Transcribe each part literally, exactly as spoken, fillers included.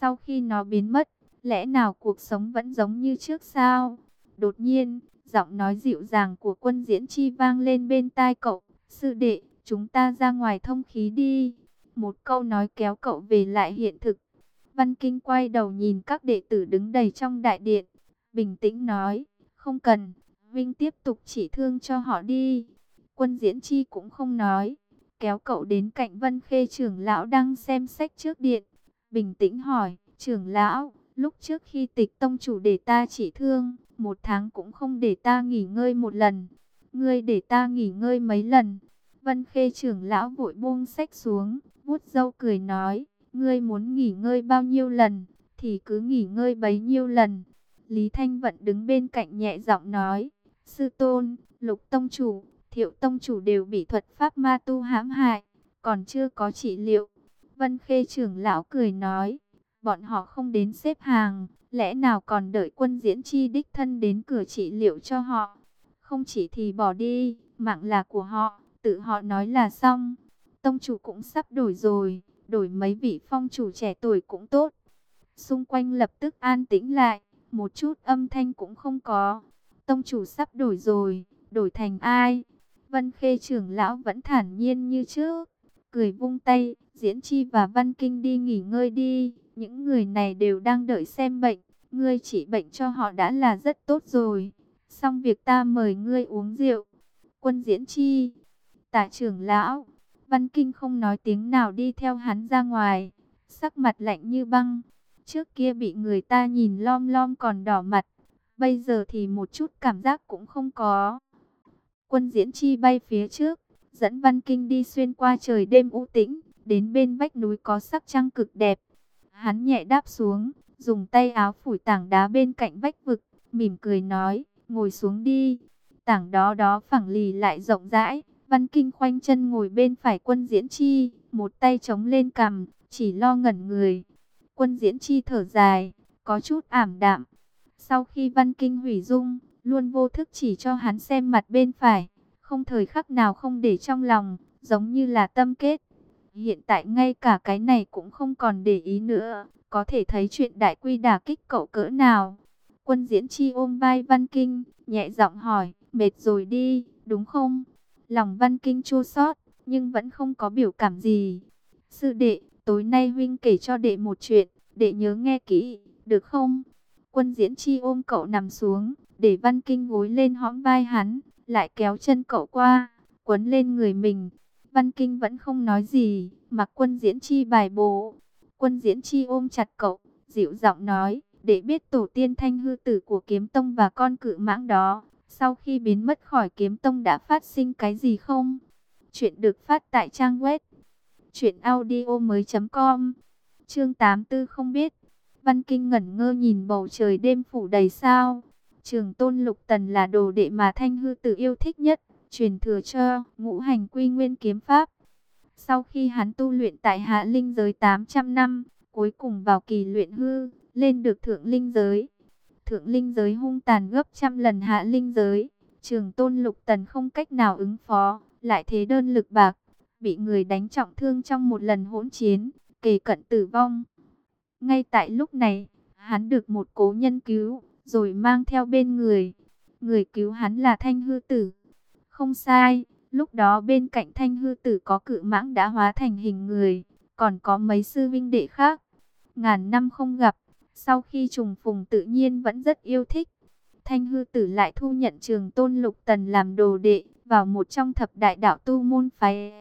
Sau khi nó biến mất, lẽ nào cuộc sống vẫn giống như trước sao? Đột nhiên, giọng nói dịu dàng của Quân Diễn Chi vang lên bên tai cậu. Sư đệ, chúng ta ra ngoài thông khí đi. Một câu nói kéo cậu về lại hiện thực. Văn Kinh quay đầu nhìn các đệ tử đứng đầy trong đại điện. Bình tĩnh nói, không cần, Vinh tiếp tục chỉ thương cho họ đi. Quân Diễn Chi cũng không nói, kéo cậu đến cạnh Vân Khê trưởng lão đang xem sách trước điện. Bình tĩnh hỏi, trưởng lão, lúc trước khi Tịch tông chủ để ta chỉ thương, một tháng cũng không để ta nghỉ ngơi một lần. Ngươi để ta nghỉ ngơi mấy lần? Vân Khê trưởng lão vội buông sách xuống, vuốt râu cười nói, ngươi muốn nghỉ ngơi bao nhiêu lần, thì cứ nghỉ ngơi bấy nhiêu lần. Lý Thanh Vận đứng bên cạnh nhẹ giọng nói, sư tôn, Lục tông chủ, Thiệu tông chủ đều bị thuật pháp ma tu hãm hại, còn chưa có trị liệu. Vân Khê trưởng lão cười nói, bọn họ không đến xếp hàng, lẽ nào còn đợi Quân Diễn Chi đích thân đến cửa trị liệu cho họ? Không chỉ thì bỏ đi, mạng là của họ, tự họ nói là xong. Tông chủ cũng sắp đổi rồi, đổi mấy vị phong chủ trẻ tuổi cũng tốt. Xung quanh lập tức an tĩnh lại, một chút âm thanh cũng không có. Tông chủ sắp đổi rồi, đổi thành ai? Vân Khê trưởng lão vẫn thản nhiên như trước, cười vung tay, Diễn Chi và Văn Kinh đi nghỉ ngơi đi, những người này đều đang đợi xem bệnh, ngươi chỉ bệnh cho họ đã là rất tốt rồi, xong việc ta mời ngươi uống rượu. Quân Diễn Chi, Tả trưởng lão, Văn Kinh không nói tiếng nào đi theo hắn ra ngoài, sắc mặt lạnh như băng, trước kia bị người ta nhìn lom lom còn đỏ mặt, bây giờ thì một chút cảm giác cũng không có. Quân Diễn Chi bay phía trước, dẫn Văn Kinh đi xuyên qua trời đêm u tĩnh, đến bên vách núi có sắc trăng cực đẹp. Hắn nhẹ đáp xuống, dùng tay áo phủi tảng đá bên cạnh vách vực, mỉm cười nói, ngồi xuống đi. Tảng đó đó phẳng lì lại rộng rãi, Văn Kinh khoanh chân ngồi bên phải Quân Diễn Chi, một tay chống lên cằm, chỉ lo ngẩn người. Quân Diễn Chi thở dài, có chút ảm đạm. Sau khi Văn Kinh hủy dung, luôn vô thức chỉ cho hắn xem mặt bên phải, không thời khắc nào không để trong lòng, giống như là tâm kết. Hiện tại ngay cả cái này cũng không còn để ý nữa, có thể thấy chuyện đại quy đả kích cậu cỡ nào. Quân Diễn Chi ôm vai Văn Kinh, nhẹ giọng hỏi, mệt rồi đi, đúng không? Lòng Văn Kinh chua xót, nhưng vẫn không có biểu cảm gì. Sư đệ, tối nay huynh kể cho đệ một chuyện, đệ nhớ nghe kỹ, được không? Quân Diễn Chi ôm cậu nằm xuống, để Văn Kinh gối lên hõm vai hắn, lại kéo chân cậu qua, quấn lên người mình. Văn Kinh vẫn không nói gì, mặc Quân Diễn Chi bài bố. Quân Diễn Chi ôm chặt cậu, dịu giọng nói, để biết tổ tiên Thanh hư tử của Kiếm Tông và con cự mãng đó, sau khi biến mất khỏi Kiếm Tông đã phát sinh cái gì không? Chuyện được phát tại trang web truyện audio mới chấm com. Chương tám mươi tư không biết. Văn Kinh ngẩn ngơ nhìn bầu trời đêm phủ đầy sao. Trường Tôn Lục Tần là đồ đệ mà Thanh hư tử yêu thích nhất, truyền thừa cho Ngũ Hành Quy Nguyên kiếm pháp. Sau khi hắn tu luyện tại hạ linh giới tám trăm năm, cuối cùng vào kỳ luyện hư, lên được thượng linh giới. Thượng linh giới hung tàn gấp trăm lần hạ linh giới, Trường Tôn Lục Tần không cách nào ứng phó, lại thế đơn lực bạc, bị người đánh trọng thương trong một lần hỗn chiến, kề cận tử vong. Ngay tại lúc này, hắn được một cố nhân cứu, rồi mang theo bên người. Người cứu hắn là Thanh hư tử. Không sai, lúc đó bên cạnh Thanh hư tử có cự mãng đã hóa thành hình người, còn có mấy sư vinh đệ khác. Ngàn năm không gặp, sau khi trùng phùng tự nhiên vẫn rất yêu thích. Thanh hư tử lại thu nhận Trường Tôn Lục Tần làm đồ đệ, vào một trong thập đại đạo tu môn phái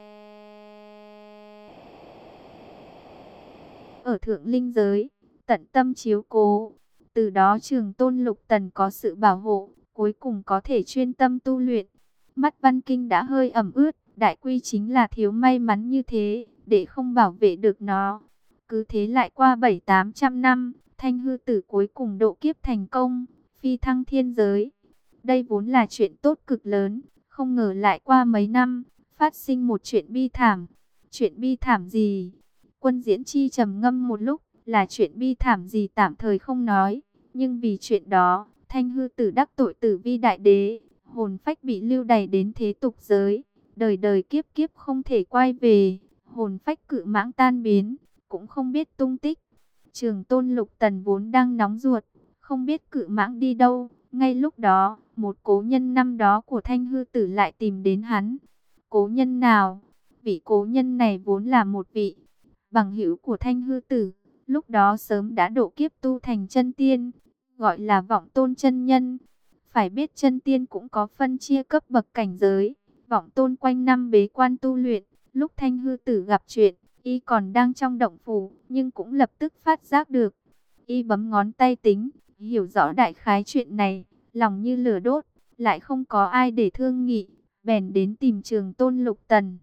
ở thượng linh giới, tận tâm chiếu cố. Từ đó Trường Tôn Lục Tần có sự bảo hộ, cuối cùng có thể chuyên tâm tu luyện. Mắt Văn Kinh đã hơi ẩm ướt, đại quy chính là thiếu may mắn như thế, để không bảo vệ được nó. Cứ thế lại qua bảy tám trăm năm, Thanh hư tử cuối cùng độ kiếp thành công, phi thăng thiên giới. Đây vốn là chuyện tốt cực lớn, không ngờ lại qua mấy năm, phát sinh một chuyện bi thảm. Chuyện bi thảm gì? Quân Diễn Chi trầm ngâm một lúc, là chuyện bi thảm gì tạm thời không nói, nhưng vì chuyện đó, Thanh hư tử đắc tội Tử Vi đại đế, hồn phách bị lưu đày đến thế tục giới, đời đời kiếp kiếp không thể quay về, hồn phách cự mãng tan biến, cũng không biết tung tích. Trường Tôn Lục Tần vốn đang nóng ruột, không biết Cự Mãng đi đâu. Ngay lúc đó, một cố nhân năm đó của Thanh Hư Tử lại tìm đến hắn. Cố nhân nào? Vị cố nhân này vốn là một vị bằng hữu của Thanh Hư Tử, lúc đó sớm đã độ kiếp tu thành chân tiên, gọi là Vọng Tôn chân nhân. Phải biết chân tiên cũng có phân chia cấp bậc cảnh giới. Vọng Tôn quanh năm bế quan tu luyện, lúc Thanh Hư Tử gặp chuyện, y còn đang trong động phủ, nhưng cũng lập tức phát giác được. Y bấm ngón tay tính, hiểu rõ đại khái chuyện này, lòng như lửa đốt, lại không có ai để thương nghị, bèn đến tìm Trường Tôn Lục Tần.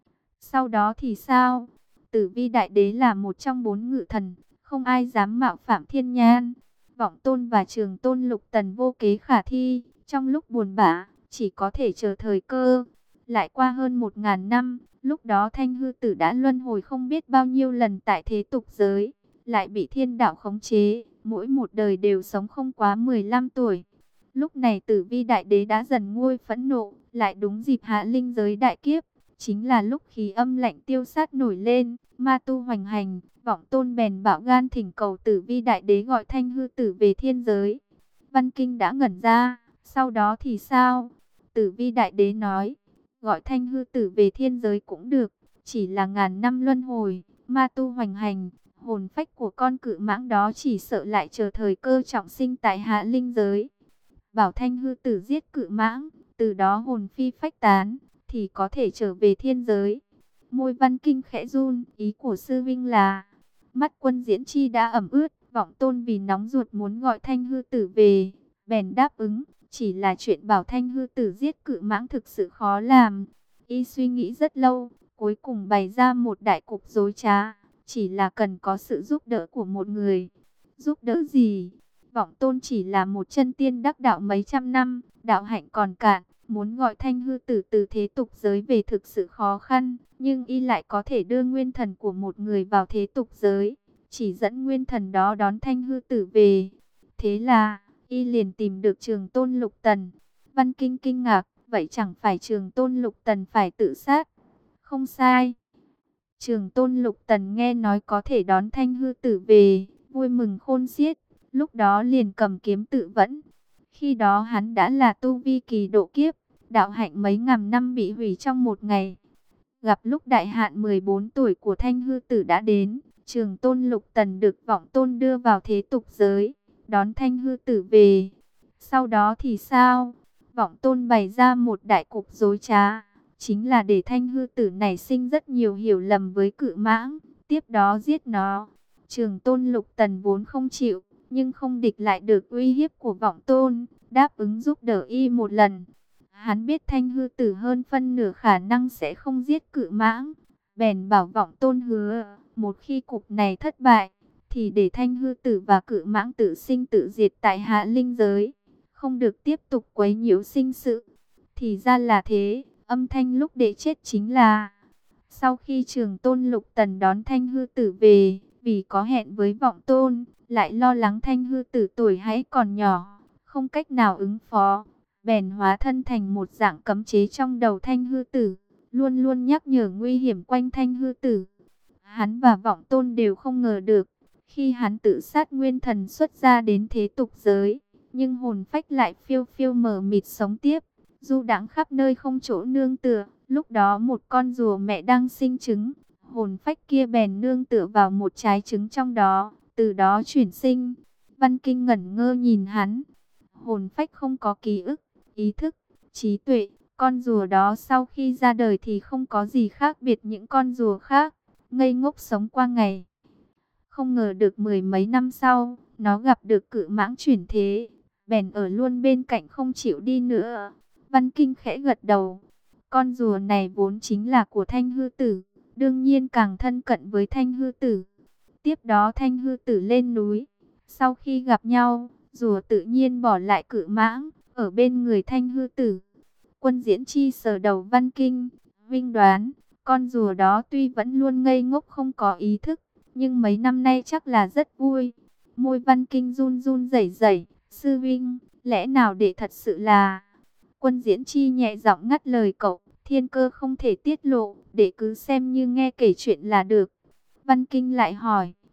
Sau đó thì sao? Tử Vi Đại Đế là một trong bốn ngự thần, không ai dám mạo phạm thiên nhãn. Vọng Tôn và Trường Tôn Lục Tần vô kế khả thi, trong lúc buồn bã, chỉ có thể chờ thời cơ. Lại qua hơn một ngàn năm, lúc đó Thanh Hư Tử đã luân hồi không biết bao nhiêu lần tại thế tục giới, lại bị thiên đạo khống chế, mỗi một đời đều sống không quá mười lăm tuổi. Lúc này Tử Vi Đại Đế đã dần nguôi phẫn nộ, lại đúng dịp hạ linh giới đại kiếp, chính là lúc khí âm lạnh tiêu sát nổi lên, ma tu hoành hành. Vọng Tôn bèn bạo gan thỉnh cầu Tử Vi Đại Đế gọi Thanh Hư Tử về thiên giới. Văn Kinh đã ngẩn ra, sau đó thì sao? Tử Vi Đại Đế nói, gọi Thanh Hư Tử về thiên giới cũng được, chỉ là ngàn năm luân hồi, ma tu hoành hành, hồn phách của con Cự Mãng đó chỉ sợ lại chờ thời cơ trọng sinh tại hạ linh giới. Bảo Thanh Hư Tử giết Cự Mãng, từ đó hồn phi phách tán, thì có thể trở về thiên giới. Môi Văn Kinh khẽ run, ý của sư vinh là, mắt Quân Diễn Chi đã ẩm ướt. Vọng Tôn vì nóng ruột muốn gọi Thanh Hư Tử về, bèn đáp ứng. Chỉ là chuyện bảo Thanh Hư Tử giết Cự Mãng thực sự khó làm. Y suy nghĩ rất lâu, cuối cùng bày ra một đại cục rối trá, chỉ là cần có sự giúp đỡ của một người. Giúp đỡ gì? Vọng Tôn chỉ là một chân tiên đắc đạo mấy trăm năm, đạo hạnh còn cạn, muốn gọi Thanh Hư Tử từ thế tục giới về thực sự khó khăn, nhưng y lại có thể đưa nguyên thần của một người vào thế tục giới, chỉ dẫn nguyên thần đó đón Thanh Hư Tử về. Thế là y liền tìm được Trường Tôn Lục Tần. Văn Kinh kinh ngạc, vậy chẳng phải Trường Tôn Lục Tần phải tự sát? Không sai. Trường Tôn Lục Tần nghe nói có thể đón Thanh Hư Tử về, vui mừng khôn xiết, lúc đó liền cầm kiếm tự vẫn. Khi đó hắn đã là tu vi kỳ độ kiếp, đạo hạnh mấy ngàn năm bị hủy trong một ngày. Gặp lúc đại hạn mười bốn tuổi của Thanh Hư Tử đã đến, Trường Tôn Lục Tần được Vọng Tôn đưa vào thế tục giới, đón Thanh Hư Tử về. Sau đó thì sao? Vọng Tôn bày ra một đại cục rối trá, chính là để Thanh Hư Tử nảy sinh rất nhiều hiểu lầm với Cự Mãng, tiếp đó giết nó. Trường Tôn Lục Tần vốn không chịu, nhưng không địch lại được uy hiếp của Vọng Tôn, đáp ứng giúp đỡ y một lần. Hắn biết Thanh Hư Tử hơn phân nửa khả năng sẽ không giết Cự Mãng, bèn bảo Vọng Tôn hứa, một khi cục này thất bại, thì để Thanh Hư Tử và Cự Mãng tự sinh tự diệt tại hạ linh giới, không được tiếp tục quấy nhiễu sinh sự. Thì ra là thế, âm thanh lúc đệ chết chính là... Sau khi Trường Tôn Lục Tần đón Thanh Hư Tử về, vì có hẹn với Vọng Tôn, lại lo lắng Thanh Hư Tử tuổi hãy còn nhỏ, không cách nào ứng phó, bèn hóa thân thành một dạng cấm chế trong đầu Thanh Hư Tử, luôn luôn nhắc nhở nguy hiểm quanh Thanh Hư Tử. Hắn và Vọng Tôn đều không ngờ được, khi hắn tự sát nguyên thần xuất ra đến thế tục giới, nhưng hồn phách lại phiêu phiêu mờ mịt sống tiếp, du đãng khắp nơi không chỗ nương tựa. Lúc đó một con rùa mẹ đang sinh trứng, hồn phách kia bèn nương tựa vào một trái trứng trong đó, từ đó chuyển sinh. Văn Kinh ngẩn ngơ nhìn hắn, hồn phách không có ký ức, ý thức, trí tuệ. Con rùa đó sau khi ra đời thì không có gì khác biệt những con rùa khác, ngây ngốc sống qua ngày. Không ngờ được mười mấy năm sau, nó gặp được Cự Mãng chuyển thế, bèn ở luôn bên cạnh không chịu đi nữa. Văn Kinh khẽ gật đầu. Con rùa này vốn chính là của Thanh Hư Tử, đương nhiên càng thân cận với Thanh Hư Tử. Tiếp đó Thanh Hư Tử lên núi. Sau khi gặp nhau, rùa tự nhiên bỏ lại Cự Mãng, ở bên người Thanh Hư Tử. Quân Diễn Chi sờ đầu Văn Kinh, vinh đoán, con rùa đó tuy vẫn luôn ngây ngốc không có ý thức, nhưng mấy năm nay chắc là rất vui. Môi Văn Kinh run run rẩy rẩy, sư vinh, lẽ nào để thật sự là... Quân Diễn Chi nhẹ giọng ngắt lời cậu, thiên cơ không thể tiết lộ, để cứ xem như nghe kể chuyện là được. Văn Kinh lại hỏi,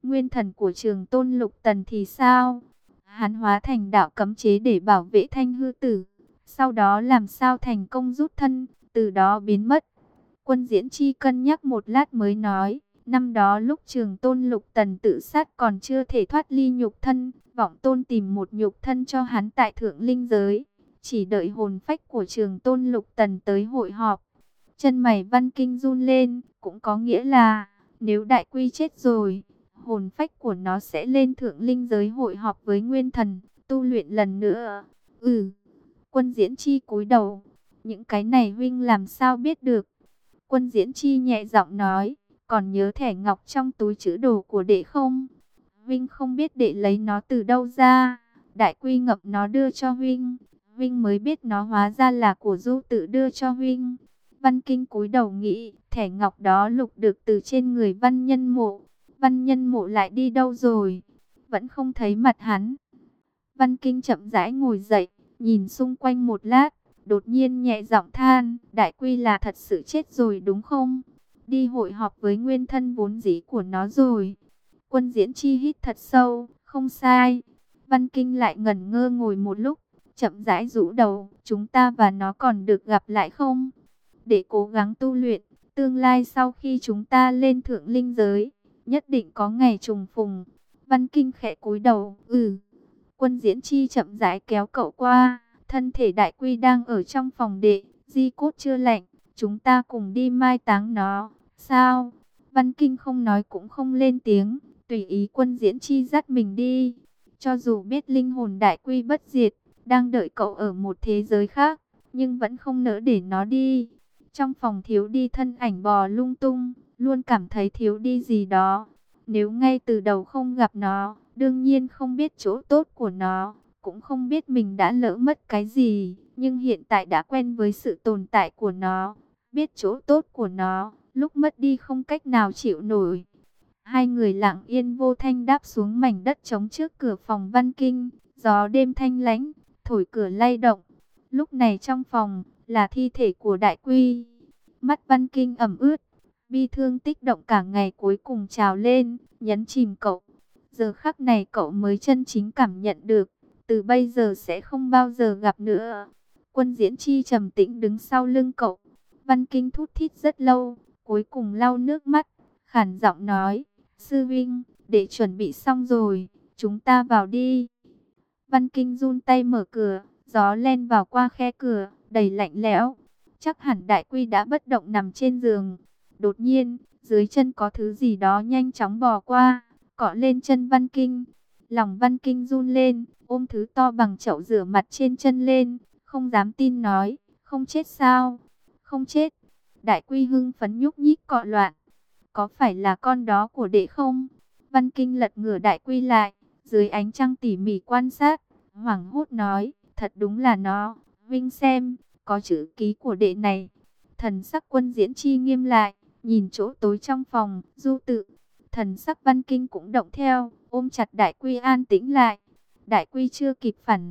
Nguyên thần của Trường Tôn Lục Tần thì sao? Hắn hóa thành đạo cấm chế để bảo vệ Thanh Hư Tử, sau đó làm sao thành công rút thân, từ đó biến mất. Quân Diễn Chi cân nhắc một lát mới nói, năm đó lúc Trường Tôn Lục Tần tự sát còn chưa thể thoát ly nhục thân, Vọng Tôn tìm một nhục thân cho hắn tại Thượng Linh Giới, chỉ đợi hồn phách của Trường Tôn Lục Tần tới hội họp. Chân mày Văn Kinh run lên, cũng có nghĩa là, nếu Đại Quy chết rồi, hồn phách của nó sẽ lên Thượng Linh Giới hội họp với Nguyên Thần, tu luyện lần nữa. Ừ, Quân Diễn Chi cúi đầu, những cái này huynh làm sao biết được? Quân Diễn Chi nhẹ giọng nói, còn nhớ thẻ ngọc trong túi trữ đồ của đệ không? Huynh không biết đệ lấy nó từ đâu ra, Đại Quy ngập nó đưa cho huynh, huynh mới biết nó hóa ra là của Du Tự đưa cho huynh. Văn Kinh cúi đầu nghĩ, thẻ ngọc đó lục được từ trên người Văn Nhân Mộ, Văn Nhân Mộ lại đi đâu rồi? Vẫn không thấy mặt hắn. Văn Kinh chậm rãi ngồi dậy, nhìn xung quanh một lát, đột nhiên nhẹ giọng than, Đại Quy là thật sự chết rồi đúng không? Đi hội họp với nguyên thân vốn dĩ của nó rồi. Quân Diễn Chi hít thật sâu, không sai. Văn Kinh lại ngẩn ngơ ngồi một lúc, chậm rãi rũ đầu, chúng ta và nó còn được gặp lại không? Để cố gắng tu luyện, tương lai sau khi chúng ta lên Thượng Linh Giới, nhất định có ngày trùng phùng. Văn Kinh khẽ cúi đầu, ừ. Quân Diễn Chi chậm rãi kéo cậu qua, thân thể Đại Quy đang ở trong phòng đệ, di cốt chưa lạnh, chúng ta cùng đi mai táng nó. Sao? Văn Kinh không nói cũng không lên tiếng, tùy ý Quân Diễn Chi dắt mình đi. Cho dù biết linh hồn Đại Quy bất diệt, đang đợi cậu ở một thế giới khác, nhưng vẫn không nỡ để nó đi. Trong phòng thiếu đi thân ảnh bò lung tung, luôn cảm thấy thiếu đi gì đó. Nếu ngay từ đầu không gặp nó, đương nhiên không biết chỗ tốt của nó, cũng không biết mình đã lỡ mất cái gì. Nhưng hiện tại đã quen với sự tồn tại của nó, biết chỗ tốt của nó, lúc mất đi không cách nào chịu nổi. Hai người lặng yên vô thanh đáp xuống mảnh đất trống trước cửa phòng Văn Kinh, gió đêm thanh lãnh, thổi cửa lay động. Lúc này trong phòng là thi thể của Đại Quy. Mắt Văn Kinh ẩm ướt, bi thương tích động cả ngày cuối cùng trào lên, nhấn chìm cậu. Giờ khắc này cậu mới chân chính cảm nhận được, từ bây giờ sẽ không bao giờ gặp nữa. Quân Diễn Chi trầm tĩnh đứng sau lưng cậu. Văn Kinh thút thít rất lâu, cuối cùng lau nước mắt, khản giọng nói, sư vinh, để chuẩn bị xong rồi, chúng ta vào đi. Văn Kinh run tay mở cửa, gió len vào qua khe cửa, đầy lạnh lẽo. Chắc hẳn Đại Quy đã bất động nằm trên giường. Đột nhiên, dưới chân có thứ gì đó nhanh chóng bò qua, cọ lên chân Văn Kinh. Lòng Văn Kinh run lên, ôm thứ to bằng chậu rửa mặt trên chân lên, không dám tin nói, không chết sao? Không chết. Đại Quy hưng phấn nhúc nhích cọ loạn. Có phải là con đó của đệ không? Văn Kinh lật ngửa Đại Quy lại, dưới ánh trăng tỉ mỉ quan sát, hoảng hốt nói, thật đúng là nó. Vinh xem, có chữ ký của đệ này. Thần sắc Quân Diễn Chi nghiêm lại, nhìn chỗ tối trong phòng, Du Tự. Thần sắc Văn Kinh cũng động theo, ôm chặt Đại Quy an tĩnh lại. Đại Quy chưa kịp phản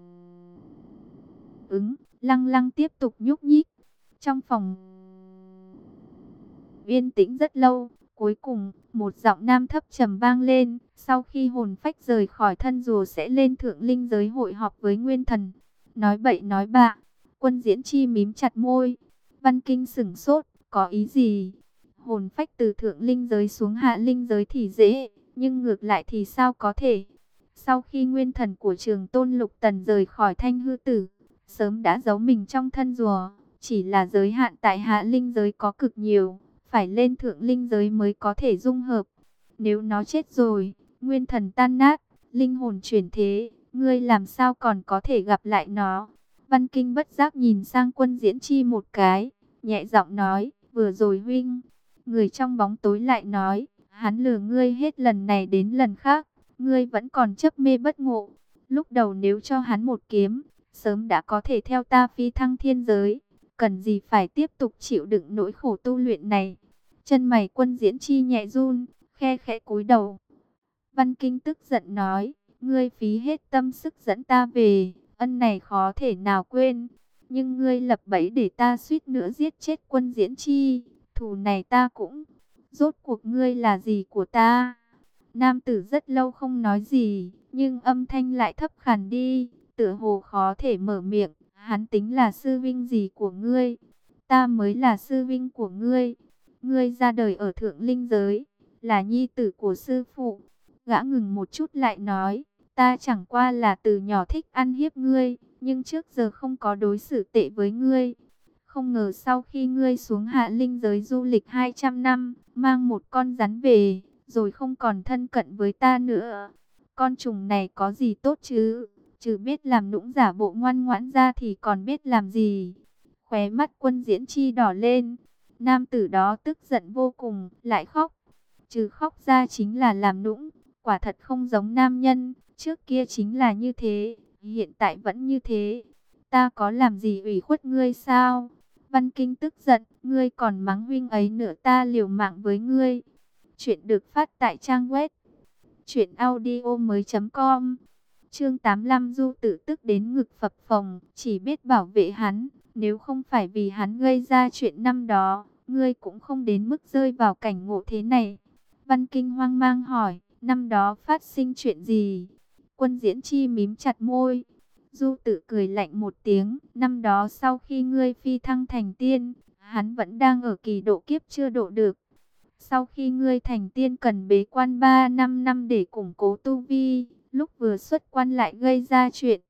ứng, lăng lăng tiếp tục nhúc nhích. Trong phòng yên tĩnh rất lâu, cuối cùng, một giọng nam thấp trầm vang lên, sau khi hồn phách rời khỏi thân rùa sẽ lên Thượng Linh Giới hội họp với Nguyên Thần. Nói bậy nói bạ. Quân Diễn Chi mím chặt môi. Văn Kinh sửng sốt, có ý gì? Hồn phách từ Thượng Linh Giới xuống Hạ Linh Giới thì dễ, nhưng ngược lại thì sao có thể? Sau khi Nguyên Thần của Trường Tôn Lục Tần rời khỏi Thanh Hư Tử, sớm đã giấu mình trong thân rùa, chỉ là giới hạn tại Hạ Linh Giới có cực nhiều, phải lên Thượng Linh Giới mới có thể dung hợp. Nếu nó chết rồi, Nguyên Thần tan nát, linh hồn chuyển thế, ngươi làm sao còn có thể gặp lại nó? Văn Kinh bất giác nhìn sang Quân Diễn Chi một cái, nhẹ giọng nói, vừa rồi huynh. Người trong bóng tối lại nói, hắn lừa ngươi hết lần này đến lần khác, ngươi vẫn còn chấp mê bất ngộ. Lúc đầu nếu cho hắn một kiếm, sớm đã có thể theo ta phi thăng thiên giới, cần gì phải tiếp tục chịu đựng nỗi khổ tu luyện này. Chân mày Quân Diễn Chi nhẹ run, khe khẽ cúi đầu. Văn Kinh tức giận nói, ngươi phí hết tâm sức dẫn ta về, ân này khó thể nào quên. Nhưng ngươi lập bẫy để ta suýt nữa giết chết Quân Diễn Chi, thù này ta cũng. Rốt cuộc ngươi là gì của ta? Nam tử rất lâu không nói gì, nhưng âm thanh lại thấp khàn đi, tựa hồ khó thể mở miệng. Hắn tính là sư vinh gì của ngươi? Ta mới là sư vinh của ngươi. Ngươi ra đời ở thượng linh giới, là nhi tử của sư phụ. Gã ngừng một chút lại nói, ta chẳng qua là từ nhỏ thích ăn hiếp ngươi, nhưng trước giờ không có đối xử tệ với ngươi. Không ngờ sau khi ngươi xuống hạ linh giới du lịch hai trăm năm, mang một con rắn về, rồi không còn thân cận với ta nữa. Con trùng này có gì tốt chứ? Trừ biết làm nũng giả bộ ngoan ngoãn ra thì còn biết làm gì? Khóe mắt Quân Diễn Chi đỏ lên. Nam tử đó tức giận vô cùng, lại khóc. Trừ khóc ra chính là làm nũng, quả thật không giống nam nhân. Trước kia chính là như thế, hiện tại vẫn như thế. Ta có làm gì ủy khuất ngươi sao? Văn Kinh tức giận, ngươi còn mắng huynh ấy nữa, ta liều mạng với ngươi. Chuyện được phát tại trang web truyện audio mới chấm com. Chương tám mươi lăm Du Tử tức đến ngực phập phồng, chỉ biết bảo vệ hắn, nếu không phải vì hắn gây ra chuyện năm đó, ngươi cũng không đến mức rơi vào cảnh ngộ thế này. Văn Kinh hoang mang hỏi, năm đó phát sinh chuyện gì? Quân Diễn Chi mím chặt môi. Du Tử cười lạnh một tiếng, năm đó sau khi ngươi phi thăng thành tiên, hắn vẫn đang ở kỳ độ kiếp chưa độ được. Sau khi ngươi thành tiên cần bế quan ba năm năm để củng cố tu vi, lúc vừa xuất quan lại gây ra chuyện.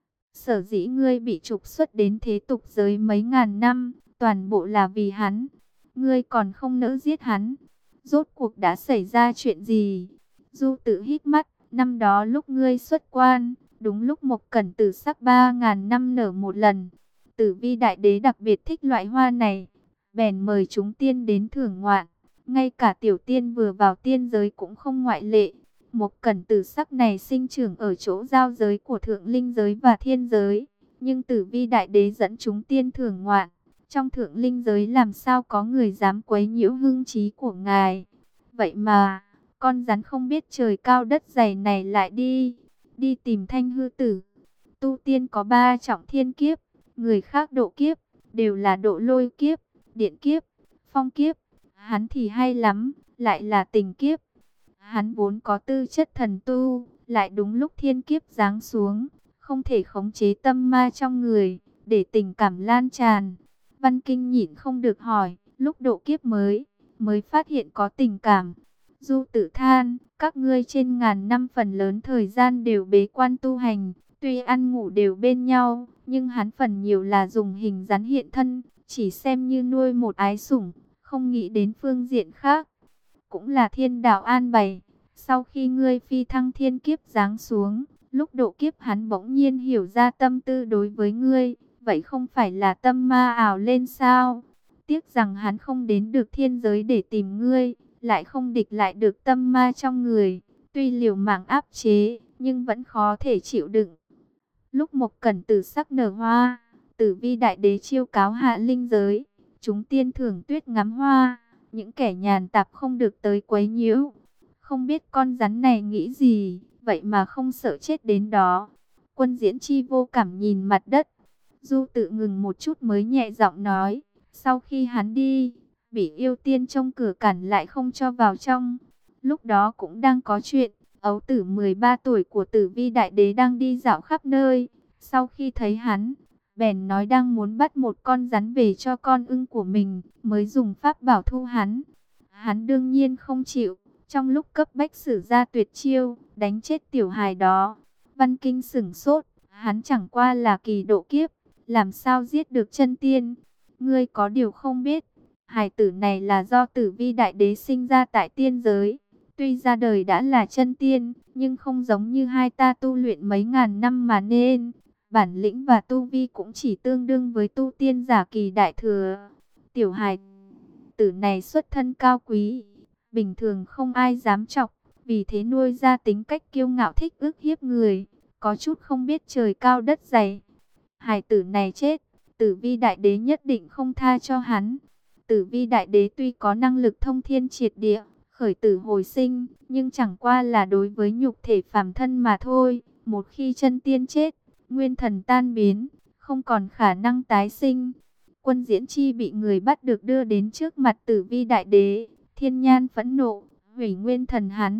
Sở dĩ ngươi bị trục xuất đến thế tục giới mấy ngàn năm, toàn bộ là vì hắn. Ngươi còn không nỡ giết hắn. Rốt cuộc đã xảy ra chuyện gì? Du Tử hít mắt, năm đó lúc ngươi xuất quan, đúng lúc Mộc Cẩn Tử sắc ba ngàn năm nở một lần. Tử Vi Đại Đế đặc biệt thích loại hoa này, bèn mời chúng tiên đến thưởng ngoạn. Ngay cả tiểu tiên vừa vào tiên giới cũng không ngoại lệ. Mộc Cẩn Tử sắc này sinh trưởng ở chỗ giao giới của thượng linh giới và thiên giới. Nhưng Tử Vi Đại Đế dẫn chúng tiên thưởng ngoạn. Trong thượng linh giới làm sao có người dám quấy nhiễu hưng trí của ngài. Vậy mà, con rắn không biết trời cao đất dày này lại đi. Đi tìm Thanh Hư Tử. Tu tiên có ba trọng thiên kiếp. Người khác độ kiếp, đều là độ lôi kiếp, điện kiếp, phong kiếp. Hắn thì hay lắm, lại là tình kiếp. Hắn vốn có tư chất thần tu, lại đúng lúc thiên kiếp giáng xuống, không thể khống chế tâm ma trong người, để tình cảm lan tràn. Văn Kinh nhịn không được hỏi, lúc độ kiếp mới, mới phát hiện có tình cảm. Du Tử than, các ngươi trên ngàn năm phần lớn thời gian đều bế quan tu hành, tuy ăn ngủ đều bên nhau, nhưng hắn phần nhiều là dùng hình rắn hiện thân, chỉ xem như nuôi một ái sủng, không nghĩ đến phương diện khác. Cũng là thiên đạo an bày. Sau khi ngươi phi thăng thiên kiếp giáng xuống, lúc độ kiếp hắn bỗng nhiên hiểu ra tâm tư đối với ngươi. Vậy không phải là tâm ma ảo lên sao? Tiếc rằng hắn không đến được thiên giới để tìm ngươi, lại không địch lại được tâm ma trong người. Tuy liều mạng áp chế, nhưng vẫn khó thể chịu đựng. Lúc Mộc Cẩn Tử sắc nở hoa, Tử Vi Đại Đế chiêu cáo hạ linh giới. Chúng tiên thưởng tuyết ngắm hoa, những kẻ nhàn tạp không được tới quấy nhiễu. Không biết con rắn này nghĩ gì, vậy mà không sợ chết đến đó. Quân Diễn Chi vô cảm nhìn mặt đất. Du Tự ngừng một chút mới nhẹ giọng nói, sau khi hắn đi, bị yêu tiên trong cửa cản lại không cho vào trong. Lúc đó cũng đang có chuyện, ấu tử mười ba tuổi của Tử Vi Đại Đế đang đi dạo khắp nơi. Sau khi thấy hắn, bèn nói đang muốn bắt một con rắn về cho con ưng của mình, mới dùng pháp bảo thu hắn. Hắn đương nhiên không chịu, trong lúc cấp bách sử ra tuyệt chiêu, đánh chết tiểu hài đó. Văn Kinh sửng sốt, hắn chẳng qua là kỳ độ kiếp, làm sao giết được chân tiên. Ngươi có điều không biết, hài tử này là do Tử Vi Đại Đế sinh ra tại tiên giới. Tuy ra đời đã là chân tiên, nhưng không giống như hai ta tu luyện mấy ngàn năm mà nên. Bản lĩnh và tu vi cũng chỉ tương đương với tu tiên giả kỳ đại thừa. Tiểu hài tử này xuất thân cao quý, bình thường không ai dám chọc, vì thế nuôi ra tính cách kiêu ngạo thích ức hiếp người, có chút không biết trời cao đất dày. Hài tử này chết, Tử Vi Đại Đế nhất định không tha cho hắn. Tử Vi Đại Đế tuy có năng lực thông thiên triệt địa, khởi tử hồi sinh, nhưng chẳng qua là đối với nhục thể phàm thân mà thôi. Một khi chân tiên chết, nguyên thần tan biến, không còn khả năng tái sinh. Quân Diễn Chi bị người bắt được đưa đến trước mặt Tử Vi Đại Đế, thiên nhan phẫn nộ, hủy nguyên thần hắn,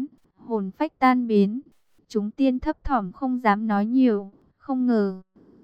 hồn phách tan biến. Chúng tiên thấp thỏm không dám nói nhiều, không ngờ.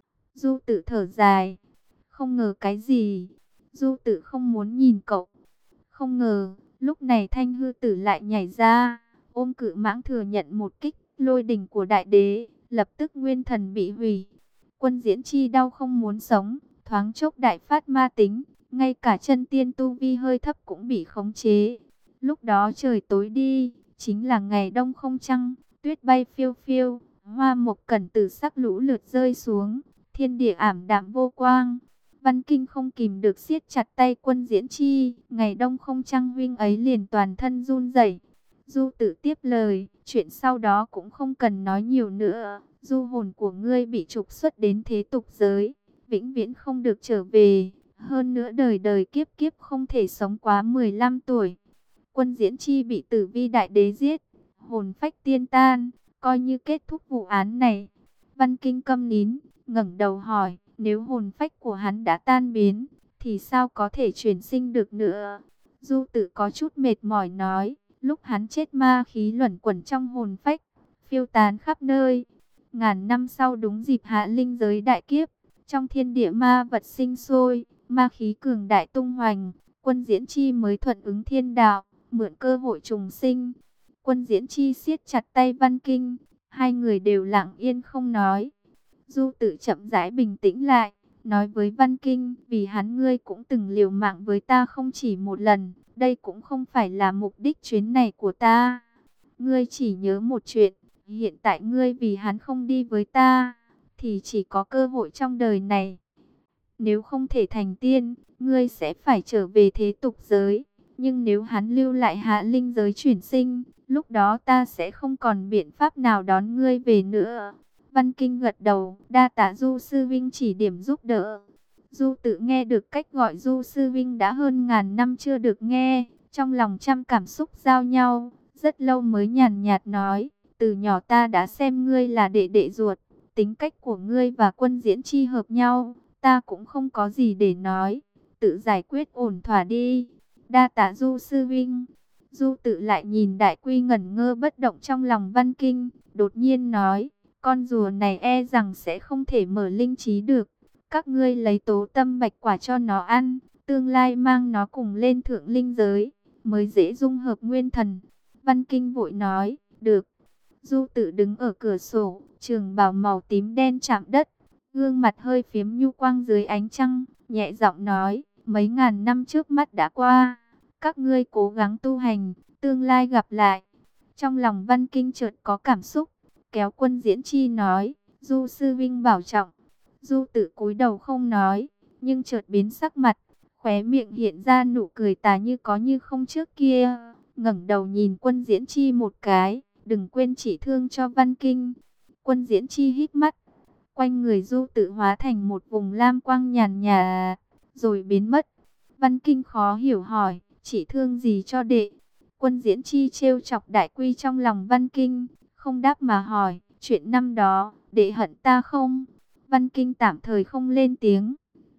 Du Tử thở dài, không ngờ cái gì? Du Tử không muốn nhìn cậu. Không ngờ, lúc này Thanh Hư Tử lại nhảy ra, ôm Cự Mãng thừa nhận một kích lôi đình của đại đế, lập tức nguyên thần bị hủy. Quân Diễn Chi đau không muốn sống, thoáng chốc đại phát ma tính, ngay cả chân tiên tu vi hơi thấp cũng bị khống chế. Lúc đó trời tối đi, chính là ngày đông không trăng, tuyết bay phiêu phiêu, hoa mộc cẩn từ sắc lũ lượt rơi xuống, thiên địa ảm đạm vô quang. Văn Kinh không kìm được siết chặt tay Quân Diễn Chi, ngày đông không trăng huynh ấy liền toàn thân run rẩy. Du Tử tiếp lời, chuyện sau đó cũng không cần nói nhiều nữa, du hồn của ngươi bị trục xuất đến thế tục giới, vĩnh viễn không được trở về, hơn nữa đời đời kiếp kiếp không thể sống quá mười lăm tuổi. Quân Diễn Chi bị Tử Vi Đại Đế giết, hồn phách tiên tan, coi như kết thúc vụ án này. Văn Kinh câm nín, ngẩng đầu hỏi, nếu hồn phách của hắn đã tan biến, thì sao có thể chuyển sinh được nữa? Du Tử có chút mệt mỏi nói, lúc hắn chết ma khí luẩn quẩn trong hồn phách, phiêu tán khắp nơi. Ngàn năm sau đúng dịp hạ linh giới đại kiếp, trong thiên địa ma vật sinh sôi, ma khí cường đại tung hoành, Quân Diễn Chi mới thuận ứng thiên đạo, mượn cơ hội trùng sinh. Quân Diễn Chi siết chặt tay Văn Kinh, hai người đều lặng yên không nói. Du Tử chậm rãi bình tĩnh lại, nói với Văn Kinh, vì hắn ngươi cũng từng liều mạng với ta không chỉ một lần, đây cũng không phải là mục đích chuyến này của ta. Ngươi chỉ nhớ một chuyện, hiện tại ngươi vì hắn không đi với ta, thì chỉ có cơ hội trong đời này. Nếu không thể thành tiên, ngươi sẽ phải trở về thế tục giới. Nhưng nếu hắn lưu lại hạ linh giới chuyển sinh, lúc đó ta sẽ không còn biện pháp nào đón ngươi về nữa. Văn Kinh gật đầu, đa tạ Du Sư Vinh chỉ điểm giúp đỡ. Du Tử nghe được cách gọi Du Sư Vinh đã hơn ngàn năm chưa được nghe, trong lòng trăm cảm xúc giao nhau, rất lâu mới nhàn nhạt nói, từ nhỏ ta đã xem ngươi là đệ đệ ruột, tính cách của ngươi và Quân Diễn Chi hợp nhau, ta cũng không có gì để nói, tự giải quyết ổn thỏa đi. Đa tạ Du Sư Vinh. Du Tử lại nhìn Đại Quy ngẩn ngơ bất động trong lòng Văn Kinh, đột nhiên nói, con rùa này e rằng sẽ không thể mở linh trí được. Các ngươi lấy tố tâm bạch quả cho nó ăn, tương lai mang nó cùng lên thượng linh giới, mới dễ dung hợp nguyên thần. Văn Kinh vội nói, được. Du Tử đứng ở cửa sổ, trường bào màu tím đen chạm đất, gương mặt hơi phiếm nhu quang dưới ánh trăng, nhẹ giọng nói, mấy ngàn năm trước mắt đã qua, các ngươi cố gắng tu hành, tương lai gặp lại. Trong lòng Văn Kinh chợt có cảm xúc, kéo Quân Diễn Chi nói, Du Sư Vinh bảo trọng. Du Tử cúi đầu không nói, nhưng chợt biến sắc mặt, khóe miệng hiện ra nụ cười tà như có như không trước kia, ngẩng đầu nhìn Quân Diễn Chi một cái, đừng quên chỉ thương cho Văn Kinh. Quân Diễn Chi hít mắt, quanh người Du Tử hóa thành một vùng lam quang nhàn nhạt, rồi biến mất. Văn Kinh khó hiểu hỏi, chỉ thương gì cho đệ? Quân Diễn Chi trêu chọc Đại Quy trong lòng Văn Kinh, không đáp mà hỏi, chuyện năm đó, đệ hận ta không? Văn Kinh tạm thời không lên tiếng.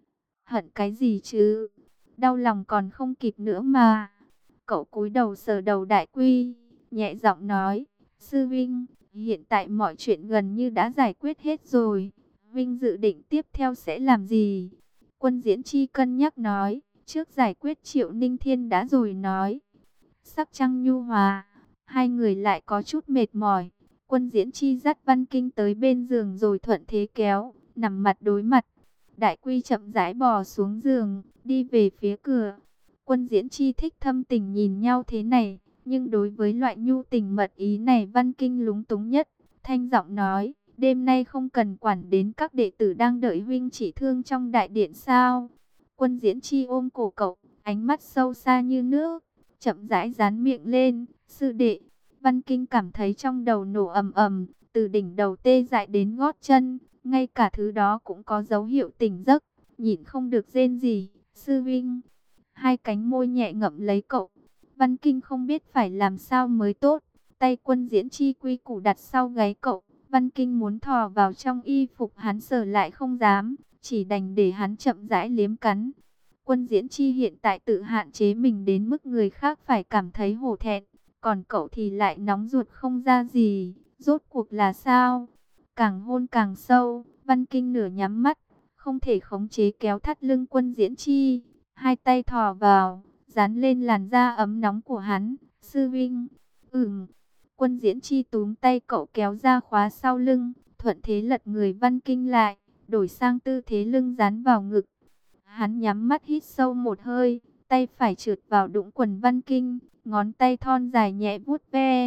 Hận cái gì chứ? Đau lòng còn không kịp nữa mà. Cậu cúi đầu sờ đầu Đại Quy, nhẹ giọng nói, Sư Vinh, hiện tại mọi chuyện gần như đã giải quyết hết rồi. Vinh dự định tiếp theo sẽ làm gì? Quân Diễn Chi cân nhắc nói, trước giải quyết Triệu Ninh Thiên đã rồi nói. Sắc trăng nhu hòa, hai người lại có chút mệt mỏi. Quân Diễn Chi dắt Văn Kinh tới bên giường rồi thuận thế kéo, nằm mặt đối mặt. Đại Quy chậm rãi bò xuống giường, đi về phía cửa. Quân Diễn Chi thích thâm tình nhìn nhau thế này, nhưng đối với loại nhu tình mật ý này Văn Kinh lúng túng nhất. Thanh giọng nói, đêm nay không cần quản đến các đệ tử đang đợi huynh chỉ thương trong đại điện sao? Quân Diễn Chi ôm cổ cậu, ánh mắt sâu xa như nước, chậm rãi dán miệng lên, sư đệ. Văn Kinh cảm thấy trong đầu nổ ầm ầm, từ đỉnh đầu tê dại đến gót chân, ngay cả thứ đó cũng có dấu hiệu tỉnh giấc, nhịn không được rên gì, sư vinh. Hai cánh môi nhẹ ngậm lấy cậu, Văn Kinh không biết phải làm sao mới tốt, tay Quân Diễn Chi quy củ đặt sau gáy cậu, Văn Kinh muốn thò vào trong y phục hắn sờ lại không dám, chỉ đành để hắn chậm rãi liếm cắn. Quân Diễn Chi hiện tại tự hạn chế mình đến mức người khác phải cảm thấy hổ thẹn, còn cậu thì lại nóng ruột không ra gì. Rốt cuộc là sao? Càng hôn càng sâu, Văn Kinh nửa nhắm mắt, không thể khống chế kéo thắt lưng Quân Diễn Chi, hai tay thò vào, dán lên làn da ấm nóng của hắn. Sư Vinh, ừm. Quân Diễn Chi túm tay cậu kéo ra khóa sau lưng, thuận thế lật người Văn Kinh lại, đổi sang tư thế lưng dán vào ngực. Hắn nhắm mắt hít sâu một hơi, tay phải trượt vào đũng quần Văn Kinh, ngón tay thon dài nhẹ vuốt ve.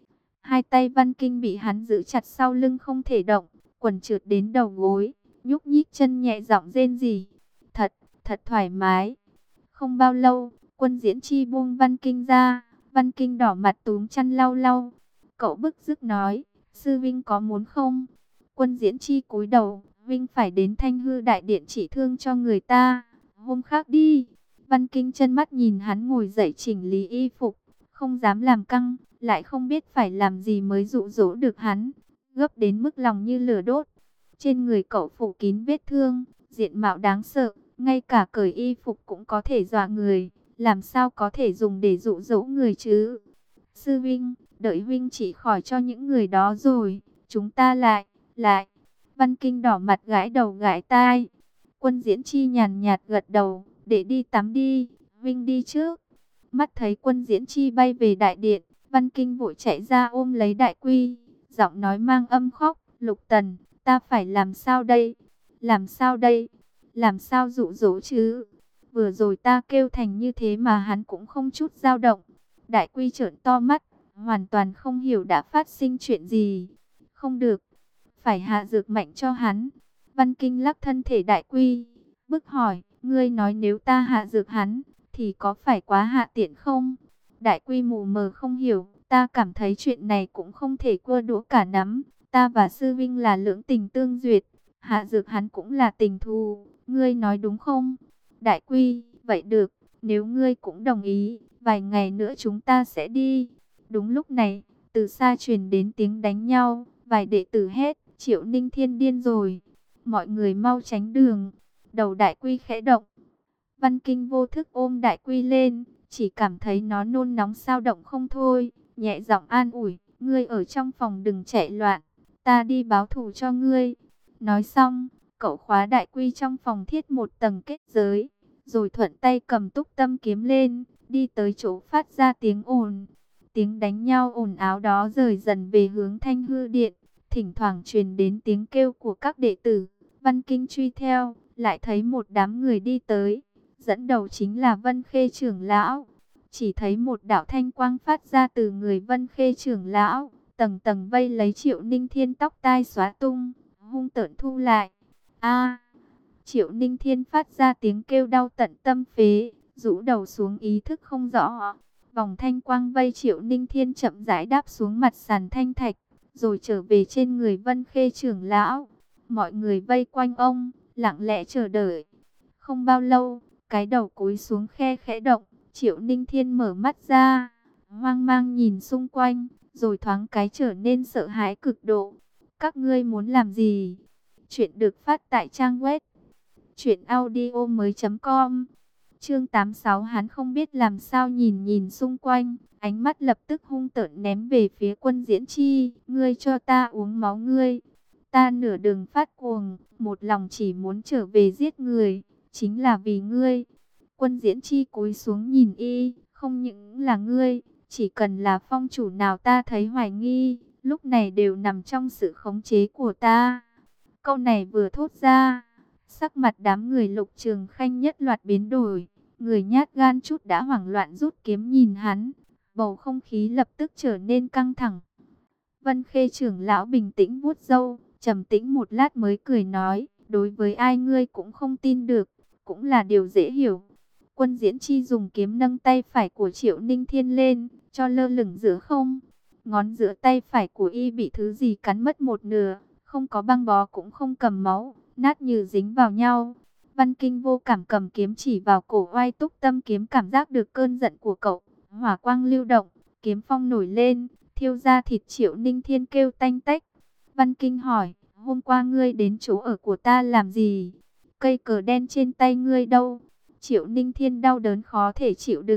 Hai tay Văn Kinh bị hắn giữ chặt sau lưng không thể động, quần trượt đến đầu gối, nhúc nhích chân nhẹ giọng rên rỉ. Thật, thật thoải mái. Không bao lâu, Quân Diễn Chi buông Văn Kinh ra, Văn Kinh đỏ mặt túm chăn lau lau. Cậu bức rứt nói, sư Vinh có muốn không? Quân Diễn Chi cúi đầu, Vinh phải đến Thanh Hư Đại Điện chỉ thương cho người ta, hôm khác đi. Văn Kinh chân mắt nhìn hắn ngồi dậy chỉnh lý y phục, không dám làm căng, lại không biết phải làm gì mới dụ dỗ được hắn, gấp đến mức lòng như lửa đốt. Trên người cậu phủ kín vết thương, diện mạo đáng sợ, ngay cả cởi y phục cũng có thể dọa người, làm sao có thể dùng để dụ dỗ người chứ? Sư Vinh, đợi Vinh chỉ khỏi cho những người đó rồi, chúng ta lại, lại. Văn Kinh đỏ mặt gãi đầu gãi tai. Quân Diễn Chi nhàn nhạt gật đầu, để đi tắm đi, Vinh đi trước. Mắt thấy Quân Diễn Chi bay về đại điện, Văn Kinh vội chạy ra ôm lấy Đại Quy, giọng nói mang âm khóc, Lục Tần, ta phải làm sao đây? Làm sao đây? Làm sao dụ dỗ chứ? Vừa rồi ta kêu thành như thế mà hắn cũng không chút dao động. Đại Quy trợn to mắt, hoàn toàn không hiểu đã phát sinh chuyện gì. Không được, phải hạ dược mạnh cho hắn. Văn Kinh lắc thân thể Đại Quy, bức hỏi, ngươi nói nếu ta hạ dược hắn, thì có phải quá hạ tiện không? Đại Quy mù mờ không hiểu, ta cảm thấy chuyện này cũng không thể cua đũa cả nắm. Ta và Sư Vinh là lưỡng tình tương duyệt, hạ dược hắn cũng là tình thù, ngươi nói đúng không? Đại Quy, vậy được, nếu ngươi cũng đồng ý, vài ngày nữa chúng ta sẽ đi. Đúng lúc này, từ xa truyền đến tiếng đánh nhau, vài đệ tử hét, Triệu Ninh Thiên điên rồi. Mọi người mau tránh đường. Đầu Đại Quy khẽ động. Văn Kinh vô thức ôm Đại Quy lên, chỉ cảm thấy nó nôn nóng sao động không thôi, nhẹ giọng an ủi, ngươi ở trong phòng đừng chạy loạn, ta đi báo thù cho ngươi. Nói xong, cậu khóa Đại Quy trong phòng thiết một tầng kết giới, rồi thuận tay cầm túc tâm kiếm lên, đi tới chỗ phát ra tiếng ồn. Tiếng đánh nhau ồn ào đó rời dần về hướng Thanh Hư Điện, thỉnh thoảng truyền đến tiếng kêu của các đệ tử. Văn Kinh truy theo, lại thấy một đám người đi tới, dẫn đầu chính là Vân Khê trưởng lão. Chỉ thấy một đạo thanh quang phát ra từ người Vân Khê trưởng lão, tầng tầng vây lấy Triệu Ninh Thiên, tóc tai xóa tung, hung tợn thu lại. A! Triệu Ninh Thiên phát ra tiếng kêu đau tận tâm phế, rũ đầu xuống ý thức không rõ. Vòng thanh quang vây Triệu Ninh Thiên chậm rãi đáp xuống mặt sàn thanh thạch, rồi trở về trên người Vân Khê trưởng lão. Mọi người vây quanh ông, lặng lẽ chờ đợi. Không bao lâu, cái đầu cúi xuống khe khẽ động, Triệu Ninh Thiên mở mắt ra, hoang mang nhìn xung quanh, rồi thoáng cái trở nên sợ hãi cực độ. Các ngươi muốn làm gì? Chuyện được phát tại trang web truyện audio mới chấm com. Chương tám mươi sáu, hắn không biết làm sao nhìn nhìn xung quanh, ánh mắt lập tức hung tợn ném về phía Quân Diễn Chi. Ngươi cho ta uống máu ngươi. Ta nửa đường phát cuồng, một lòng chỉ muốn trở về giết người, chính là vì ngươi. Quân Diễn Chi cúi xuống nhìn y, không những là ngươi, chỉ cần là phong chủ nào ta thấy hoài nghi, lúc này đều nằm trong sự khống chế của ta. Câu này vừa thốt ra, sắc mặt đám người Lục Trường Khanh nhất loạt biến đổi, người nhát gan chút đã hoảng loạn rút kiếm nhìn hắn, bầu không khí lập tức trở nên căng thẳng. Vân Khê trưởng lão bình tĩnh vuốt râu, trầm tĩnh một lát mới cười nói, đối với ai ngươi cũng không tin được, cũng là điều dễ hiểu. Quân Diễn Chi dùng kiếm nâng tay phải của Triệu Ninh Thiên lên, cho lơ lửng giữa không. Ngón giữa tay phải của y bị thứ gì cắn mất một nửa, không có băng bó cũng không cầm máu, nát như dính vào nhau. Văn Kinh vô cảm cầm kiếm chỉ vào cổ oai túc tâm kiếm, cảm giác được cơn giận của cậu. Hỏa quang lưu động, kiếm phong nổi lên, thiêu ra thịt Triệu Ninh Thiên kêu tanh tách. Văn Kinh hỏi, hôm qua ngươi đến chỗ ở của ta làm gì? Cây cờ đen trên tay ngươi đâu? Triệu Ninh Thiên đau đớn khó thể chịu đựng,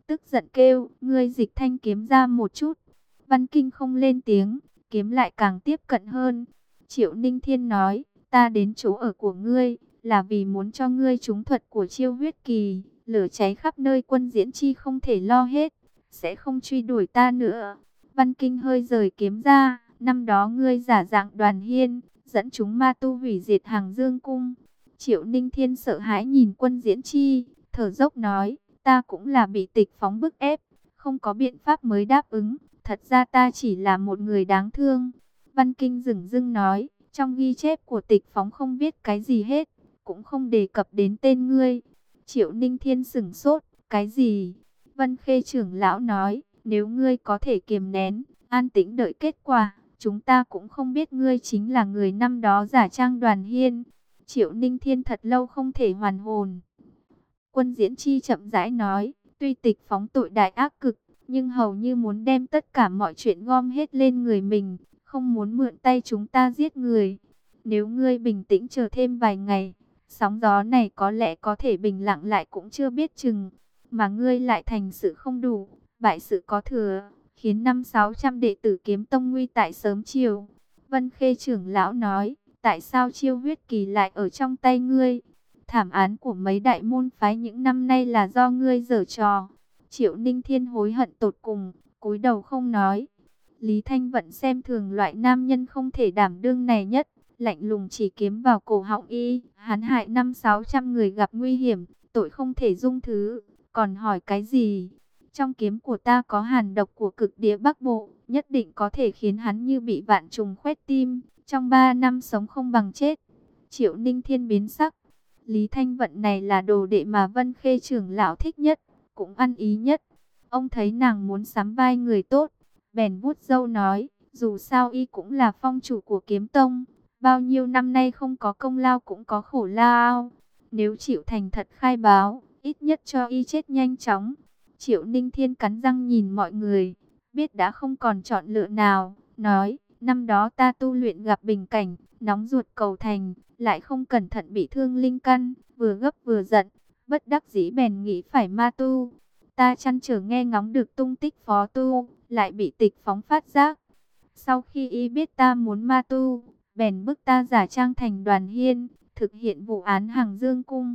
tức giận kêu, ngươi dịch thanh kiếm ra một chút. Văn Kinh không lên tiếng, kiếm lại càng tiếp cận hơn. Triệu Ninh Thiên nói, ta đến chỗ ở của ngươi, là vì muốn cho ngươi trúng thuật của chiêu huyết kỳ, lửa cháy khắp nơi, quân Diễn Chi không thể lo hết, sẽ không truy đuổi ta nữa. Văn Kinh hơi rời kiếm ra, năm đó ngươi giả dạng Đoàn Hiên, dẫn chúng ma tu hủy diệt Hàng Dương Cung. Triệu Ninh Thiên sợ hãi nhìn quân Diễn Chi, thở dốc nói, ta cũng là bị Tịch Phóng bức ép, không có biện pháp mới đáp ứng, thật ra ta chỉ là một người đáng thương. Văn Kinh dửng dưng nói, trong ghi chép của Tịch Phóng không viết cái gì hết, cũng không đề cập đến tên ngươi. Triệu Ninh Thiên sửng sốt, cái gì? Vân Khê trưởng lão nói, nếu ngươi có thể kiềm nén, an tĩnh đợi kết quả, chúng ta cũng không biết ngươi chính là người năm đó giả trang Đoàn Hiên. Triệu Ninh Thiên thật lâu không thể hoàn hồn. Quân Diễn Chi chậm rãi nói, tuy Tịch Phóng tội đại ác cực, nhưng hầu như muốn đem tất cả mọi chuyện gom hết lên người mình, không muốn mượn tay chúng ta giết người. Nếu ngươi bình tĩnh chờ thêm vài ngày, sóng gió này có lẽ có thể bình lặng lại cũng chưa biết chừng. Mà ngươi lại thành sự không đủ, bại sự có thừa, khiến năm sáu trăm đệ tử Kiếm Tông nguy tại sớm chiều. Vân Khê trưởng lão nói, tại sao chiêu huyết kỳ lại ở trong tay ngươi? Thảm án của mấy đại môn phái những năm nay là do ngươi giở trò. Triệu Ninh Thiên hối hận tột cùng, cúi đầu không nói. Lý Thanh Vận xem thường loại nam nhân không thể đảm đương này nhất, lạnh lùng chỉ kiếm vào cổ họng y. Hắn hại năm sáu trăm người gặp nguy hiểm, tội không thể dung thứ. Còn hỏi cái gì? Trong kiếm của ta có hàn độc của cực địa Bắc Bộ, nhất định có thể khiến hắn như bị vạn trùng khoét tim, trong ba năm sống không bằng chết. Triệu Ninh Thiên biến sắc. Lý Thanh Vận này là đồ đệ mà Vân Khê trưởng lão thích nhất, cũng ăn ý nhất. Ông thấy nàng muốn sắm vai người tốt, bèn vuốt râu nói, dù sao y cũng là phong chủ của Kiếm Tông, bao nhiêu năm nay không có công lao cũng có khổ lao. Nếu chịu thành thật khai báo, ít nhất cho y chết nhanh chóng. Triệu Ninh Thiên cắn răng nhìn mọi người, biết đã không còn chọn lựa nào, nói, năm đó ta tu luyện gặp bình cảnh, nóng ruột cầu thành, lại không cẩn thận bị thương linh căn, vừa gấp vừa giận, bất đắc dĩ bèn nghĩ phải ma tu. Ta chăn trở nghe ngóng được tung tích Phó Tu, lại bị Tịch Phóng phát giác. Sau khi y biết ta muốn ma tu, bèn bức ta giả trang thành Đoàn Hiên, thực hiện vụ án Hàng Dương Cung.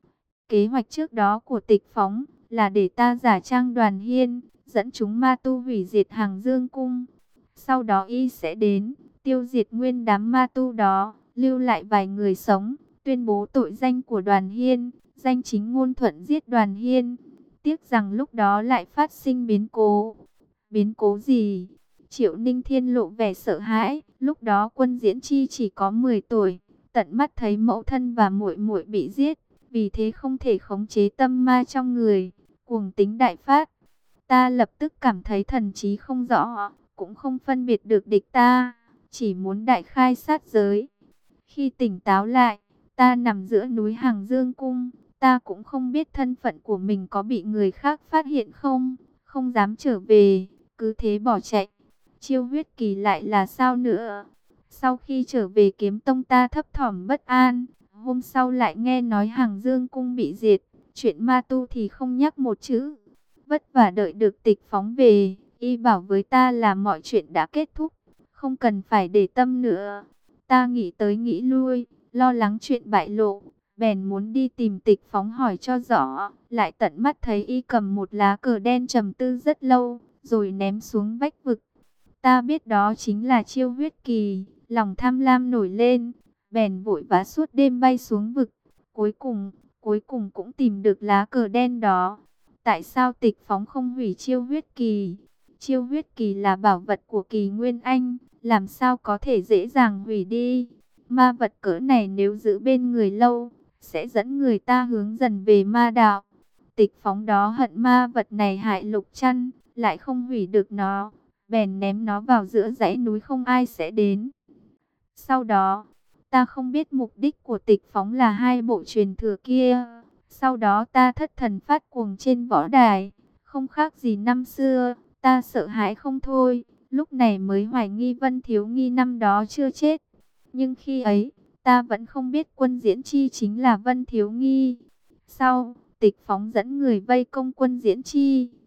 Kế hoạch trước đó của Tịch Phóng là để ta giả trang Đoàn Hiên, dẫn chúng ma tu hủy diệt Hàng Dương Cung. Sau đó y sẽ đến, tiêu diệt nguyên đám ma tu đó, lưu lại vài người sống, tuyên bố tội danh của Đoàn Hiên, danh chính ngôn thuận giết Đoàn Hiên. Tiếc rằng lúc đó lại phát sinh biến cố. Biến cố gì? Triệu Ninh Thiên lộ vẻ sợ hãi, lúc đó quân Diễn Chi chỉ có mười tuổi, tận mắt thấy mẫu thân và muội muội bị giết, vì thế không thể khống chế tâm ma trong người, cuồng tính đại phát. Ta lập tức cảm thấy thần trí không rõ, cũng không phân biệt được địch ta, chỉ muốn đại khai sát giới. Khi tỉnh táo lại, ta nằm giữa núi Hàng Dương Cung, ta cũng không biết thân phận của mình có bị người khác phát hiện không, không dám trở về, cứ thế bỏ chạy. Chiêu huyết kỳ lại là sao nữa? Sau khi trở về Kiếm Tông ta thấp thỏm bất an, hôm sau lại nghe nói Hàng Dương Cung bị diệt, chuyện ma tu thì không nhắc một chữ. Vất vả đợi được Tịch Phóng về, y bảo với ta là mọi chuyện đã kết thúc, không cần phải để tâm nữa. Ta nghĩ tới nghĩ lui, lo lắng chuyện bại lộ, bèn muốn đi tìm Tịch Phóng hỏi cho rõ, lại tận mắt thấy y cầm một lá cờ đen trầm tư rất lâu, rồi ném xuống vách vực. Ta biết đó chính là chiêu huyết kỳ, lòng tham lam nổi lên, bèn vội vã suốt đêm bay xuống vực. Cuối cùng, cuối cùng cũng tìm được lá cờ đen đó. Tại sao Tịch Phóng không hủy chiêu huyết kỳ? Chiêu huyết kỳ là bảo vật của Kỳ Nguyên Anh, làm sao có thể dễ dàng hủy đi? Ma vật cỡ này nếu giữ bên người lâu, sẽ dẫn người ta hướng dần về ma đạo. Tịch Phóng đó hận ma vật này hại Lục Trăn, lại không hủy được nó, bèn ném nó vào giữa dãy núi không ai sẽ đến. Sau đó, ta không biết mục đích của Tịch Phóng là hai bộ truyền thừa kia. Sau đó ta thất thần phát cuồng trên võ đài, không khác gì năm xưa, ta sợ hãi không thôi, lúc này mới hoài nghi Vân Thiếu Nghi năm đó chưa chết. Nhưng khi ấy, ta vẫn không biết quân Diễn Chi chính là Vân Thiếu Nghi. Sau, Tịch Phóng dẫn người vây công quân Diễn Chi,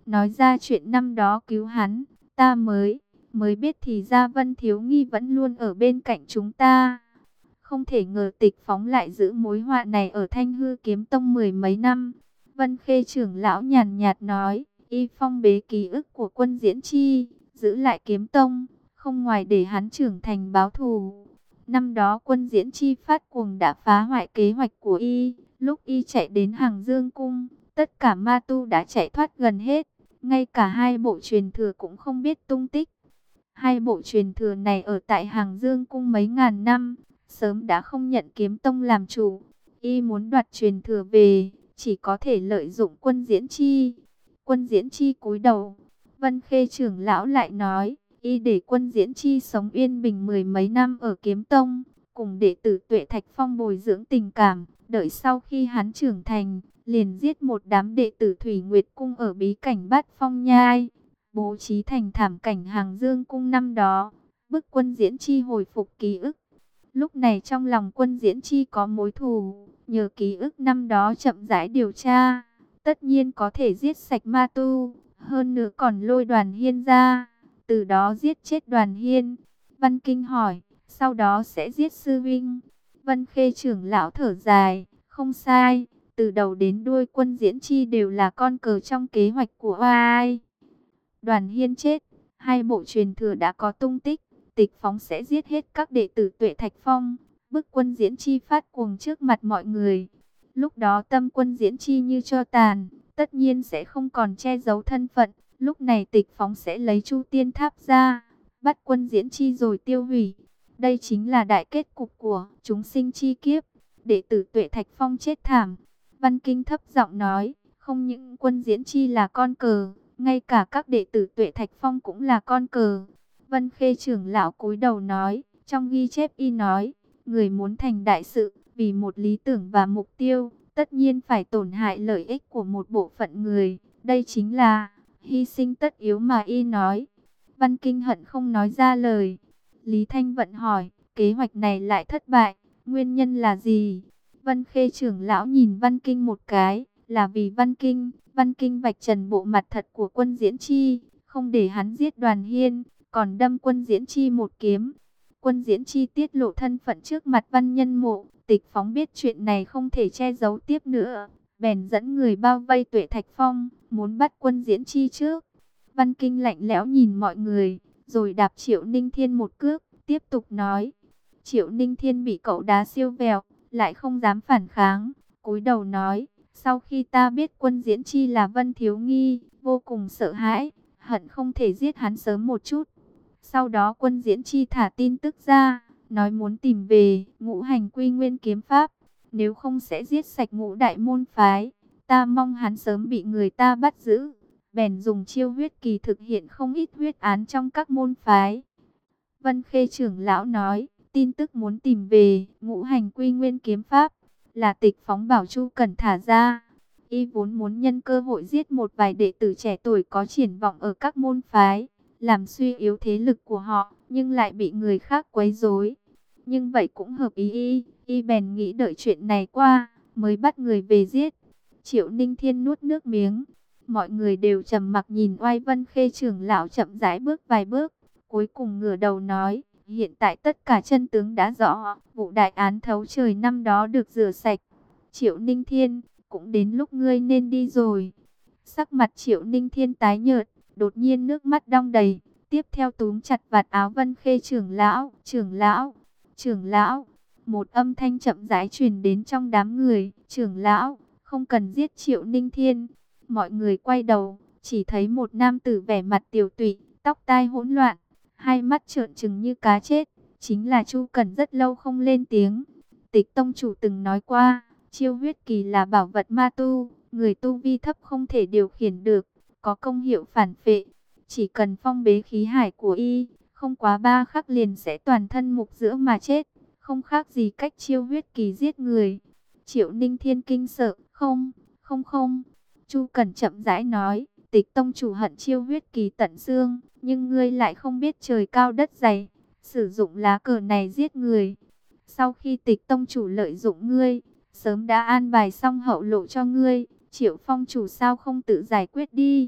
nói ra chuyện năm đó cứu hắn. Ta mới, mới biết thì ra Vân Thiếu Nghi vẫn luôn ở bên cạnh chúng ta. Không thể ngờ Tịch Phóng lại giữ mối họa này ở Thanh Hư Kiếm Tông mười mấy năm. Vân Khê trưởng lão nhàn nhạt nói, y phong bế ký ức của Quân Diễn Chi, giữ lại Kiếm Tông, không ngoài để hắn trưởng thành báo thù. Năm đó Quân Diễn Chi phát cuồng đã phá hoại kế hoạch của y, lúc y chạy đến Hàng Dương Cung, tất cả ma tu đã chạy thoát gần hết, ngay cả hai bộ truyền thừa cũng không biết tung tích. Hai bộ truyền thừa này ở tại Hàng Dương Cung mấy ngàn năm, sớm đã không nhận Kiếm Tông làm chủ. Y muốn đoạt truyền thừa về, chỉ có thể lợi dụng Quân Diễn Chi. Quân Diễn Chi cúi đầu. Vân Khê trưởng lão lại nói, y để Quân Diễn Chi sống yên bình mười mấy năm ở Kiếm Tông, cùng đệ tử Tuệ Thạch Phong bồi dưỡng tình cảm, đợi sau khi hắn trưởng thành, liền giết một đám đệ tử Thủy Nguyệt Cung ở bí cảnh Bát Phong Nhai, bố trí thành thảm cảnh Hàng Dương Cung năm đó, bức Quân Diễn Chi hồi phục ký ức. Lúc này trong lòng Quân Diễn Chi có mối thù, nhờ ký ức năm đó chậm rãi điều tra, tất nhiên có thể giết sạch ma tu, hơn nữa còn lôi Đoàn Hiên ra, từ đó giết chết Đoàn Hiên. Văn Kinh hỏi, sau đó sẽ giết sư vinh. Vân Khê trưởng lão thở dài, không sai, từ đầu đến đuôi Quân Diễn Chi đều là con cờ trong kế hoạch của ai. Đoàn Hiên chết, hai bộ truyền thừa đã có tung tích, Tịch Phóng sẽ giết hết các đệ tử Tuệ Thạch Phong, bức Quân Diễn Chi phát cuồng trước mặt mọi người. Lúc đó tâm Quân Diễn Chi như tro tàn, tất nhiên sẽ không còn che giấu thân phận. Lúc này Tịch Phóng sẽ lấy Chu Tiên Tháp ra, bắt Quân Diễn Chi rồi tiêu hủy. Đây chính là đại kết cục của chúng sinh chi kiếp. Đệ tử Tuệ Thạch Phong chết thảm. Văn Kinh thấp giọng nói, không những Quân Diễn Chi là con cờ, ngay cả các đệ tử Tuệ Thạch Phong cũng là con cờ. Vân Khê trưởng lão cúi đầu nói, trong ghi chép y nói, người muốn thành đại sự, vì một lý tưởng và mục tiêu, tất nhiên phải tổn hại lợi ích của một bộ phận người. Đây chính là hy sinh tất yếu mà y nói. Văn Kinh hận không nói ra lời. Lý Thanh Vận hỏi, kế hoạch này lại thất bại, nguyên nhân là gì? Vân Khê trưởng lão nhìn Văn Kinh một cái, là vì Văn Kinh. Văn Kinh vạch trần bộ mặt thật của Quân Diễn Chi, không để hắn giết Đoàn Hiên, còn đâm Quân Diễn Chi một kiếm. Quân Diễn Chi tiết lộ thân phận trước mặt Văn Nhân Mộ, Tịch Phóng biết chuyện này không thể che giấu tiếp nữa, bèn dẫn người bao vây Tuệ Thạch Phong, muốn bắt Quân Diễn Chi trước. Văn Kinh lạnh lẽo nhìn mọi người, rồi đạp Triệu Ninh Thiên một cước, tiếp tục nói. Triệu Ninh Thiên bị cậu đá siêu vẹo, lại không dám phản kháng, cúi đầu nói, sau khi ta biết Quân Diễn Chi là Vân Thiếu Nghi, vô cùng sợ hãi, hận không thể giết hắn sớm một chút. Sau đó Quân Diễn Chi thả tin tức ra, nói muốn tìm về Ngũ Hành Quy Nguyên kiếm pháp, nếu không sẽ giết sạch ngũ đại môn phái. Ta mong hắn sớm bị người ta bắt giữ, bèn dùng chiêu huyết kỳ thực hiện không ít huyết án trong các môn phái. Vân Khê trưởng lão nói, tin tức muốn tìm về Ngũ Hành Quy Nguyên kiếm pháp là Tịch Phóng bảo Chu Cẩn thả ra. Y vốn muốn nhân cơ hội giết một vài đệ tử trẻ tuổi có triển vọng ở các môn phái, làm suy yếu thế lực của họ, nhưng lại bị người khác quấy rối. Nhưng vậy cũng hợp ý y, y bèn nghĩ đợi chuyện này qua, mới bắt người về giết. Triệu Ninh Thiên nuốt nước miếng, mọi người đều trầm mặc nhìn Oai Vân Khê trưởng lão chậm rãi bước vài bước, cuối cùng ngửa đầu nói, hiện tại tất cả chân tướng đã rõ, vụ đại án thấu trời năm đó được rửa sạch. Triệu Ninh Thiên, cũng đến lúc ngươi nên đi rồi. Sắc mặt Triệu Ninh Thiên tái nhợt, đột nhiên nước mắt đong đầy, tiếp theo túm chặt vạt áo Vân Khê trưởng lão, trưởng lão, trưởng lão. Một âm thanh chậm rãi truyền đến trong đám người, trưởng lão, không cần giết Triệu Ninh Thiên. Mọi người quay đầu, chỉ thấy một nam tử vẻ mặt tiều tụy, tóc tai hỗn loạn, hai mắt trợn trừng như cá chết, chính là Chu Cẩn. Rất lâu không lên tiếng. Tịch tông chủ từng nói qua, chiêu huyết kỳ là bảo vật ma tu, người tu vi thấp không thể điều khiển được, có công hiệu phản phệ. Chỉ cần phong bế khí hải của y, không quá ba khắc liền sẽ toàn thân mục giữa mà chết, không khác gì cách chiêu huyết kỳ giết người. Triệu Ninh Thiên kinh sợ, không, không không. Chu Cẩn chậm rãi nói, Tịch tông chủ hận chiêu huyết kỳ tận xương, nhưng ngươi lại không biết trời cao đất dày, sử dụng lá cờ này giết người. Sau khi Tịch tông chủ lợi dụng ngươi, sớm đã an bài xong hậu lộ cho ngươi, Triệu Phong chủ sao không tự giải quyết đi.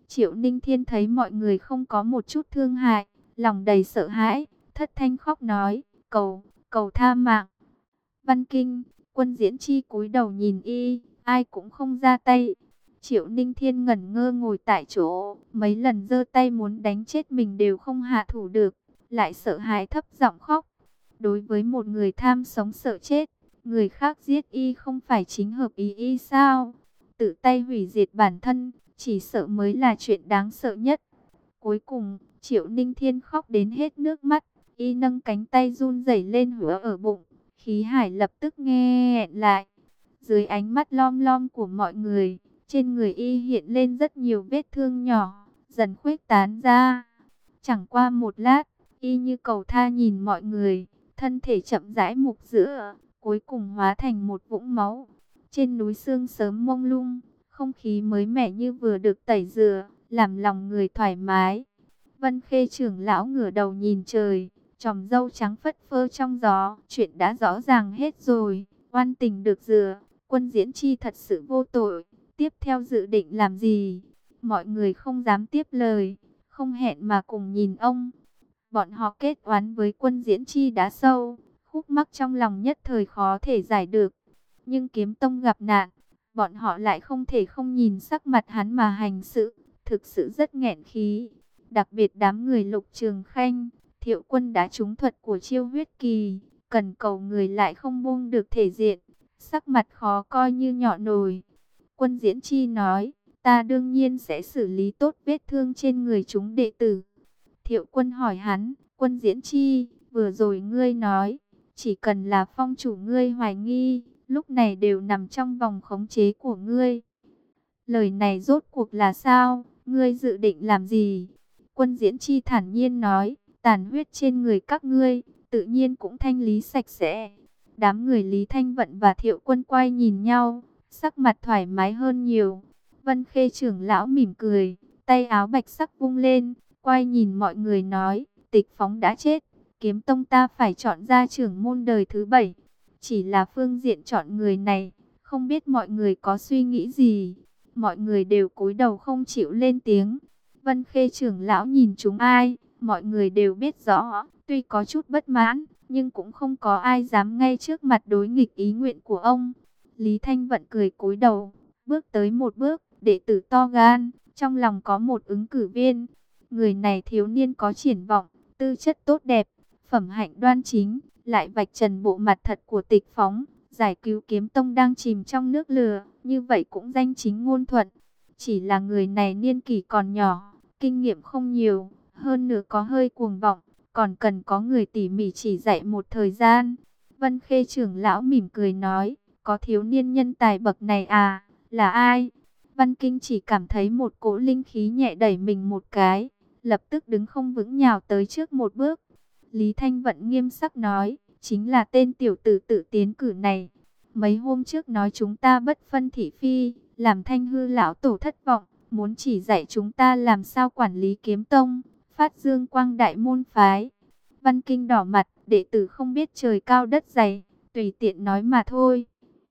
Triệu Ninh Thiên thấy mọi người không có một chút thương hại, lòng đầy sợ hãi, thất thanh khóc nói, cầu, cầu tha mạng. Văn Kinh, Quân Diễn Chi cúi đầu nhìn y, ai cũng không ra tay. Triệu Ninh Thiên ngẩn ngơ ngồi tại chỗ, mấy lần giơ tay muốn đánh chết mình đều không hạ thủ được, lại sợ hãi thấp giọng khóc. Đối với một người tham sống sợ chết, người khác giết y không phải chính hợp ý y sao? Tự tay hủy diệt bản thân, chỉ sợ mới là chuyện đáng sợ nhất. Cuối cùng, Triệu Ninh Thiên khóc đến hết nước mắt, y nâng cánh tay run rẩy lên hứa ở bụng, khí hải lập tức nghẹn lại. Dưới ánh mắt lom lom của mọi người, trên người y hiện lên rất nhiều vết thương nhỏ, dần khuếch tán ra. Chẳng qua một lát, y như cầu tha nhìn mọi người, thân thể chậm rãi mục giữa, cuối cùng hóa thành một vũng máu. Trên núi sương sớm mông lung, không khí mới mẻ như vừa được tẩy rửa, làm lòng người thoải mái. Vân Khê trưởng lão ngửa đầu nhìn trời, chòm râu trắng phất phơ trong gió, chuyện đã rõ ràng hết rồi, oan tình được rửa, Quân Diễn Chi thật sự vô tội, tiếp theo dự định làm gì? Mọi người không dám tiếp lời, không hẹn mà cùng nhìn ông. Bọn họ kết oán với Quân Diễn Chi đã sâu, khúc mắc trong lòng nhất thời khó thể giải được. Nhưng Kiếm Tông gặp nạn, bọn họ lại không thể không nhìn sắc mặt hắn mà hành sự, thực sự rất nghẹn khí. Đặc biệt đám người Lục Trường Khanh, Thiệu Quân đã trúng thuật của Chiêu Huyết Kỳ, cần cầu người lại không buông được thể diện, sắc mặt khó coi như nhỏ nồi. Quân Diễn Chi nói, ta đương nhiên sẽ xử lý tốt vết thương trên người chúng đệ tử. Thiệu Quân hỏi hắn, Quân Diễn Chi, vừa rồi ngươi nói, chỉ cần là phong chủ ngươi hoài nghi, lúc này đều nằm trong vòng khống chế của ngươi. Lời này rốt cuộc là sao? Ngươi dự định làm gì? Quân Diễn Chi thản nhiên nói, tàn huyết trên người các ngươi, tự nhiên cũng thanh lý sạch sẽ. Đám người Lý Thanh Vận và Thiệu Quân quay nhìn nhau, sắc mặt thoải mái hơn nhiều. Vân Khê trưởng lão mỉm cười, tay áo bạch sắc vung lên, quay nhìn mọi người nói, Tịch Phóng đã chết, Kiếm Tông ta phải chọn ra trưởng môn đời thứ bảy. Chỉ là phương diện chọn người này, không biết mọi người có suy nghĩ gì. Mọi người đều cúi đầu không chịu lên tiếng. Vân Khê trưởng lão nhìn chúng ai, mọi người đều biết rõ, tuy có chút bất mãn, nhưng cũng không có ai dám ngay trước mặt đối nghịch ý nguyện của ông. Lý Thanh Vận cười cúi đầu, bước tới một bước, đệ tử to gan, trong lòng có một ứng cử viên. Người này thiếu niên có triển vọng, tư chất tốt đẹp, phẩm hạnh đoan chính, lại vạch trần bộ mặt thật của Tịch Phóng, giải cứu Kiếm Tông đang chìm trong nước lửa, như vậy cũng danh chính ngôn thuận. Chỉ là người này niên kỷ còn nhỏ, kinh nghiệm không nhiều, hơn nữa có hơi cuồng vọng, còn cần có người tỉ mỉ chỉ dạy một thời gian. Vân Khê trưởng lão mỉm cười nói, có thiếu niên nhân tài bậc này à, là ai? Văn Kinh chỉ cảm thấy một cỗ linh khí nhẹ đẩy mình một cái, lập tức đứng không vững nhào tới trước một bước. Lý Thanh Vận nghiêm sắc nói, chính là tên tiểu tử tự tiến cử này. Mấy hôm trước nói chúng ta bất phân thị phi, làm Thanh hư lão tổ thất vọng, muốn chỉ dạy chúng ta làm sao quản lý Kiếm Tông, phát dương quang đại môn phái. Văn Kinh đỏ mặt, đệ tử không biết trời cao đất dày, tùy tiện nói mà thôi.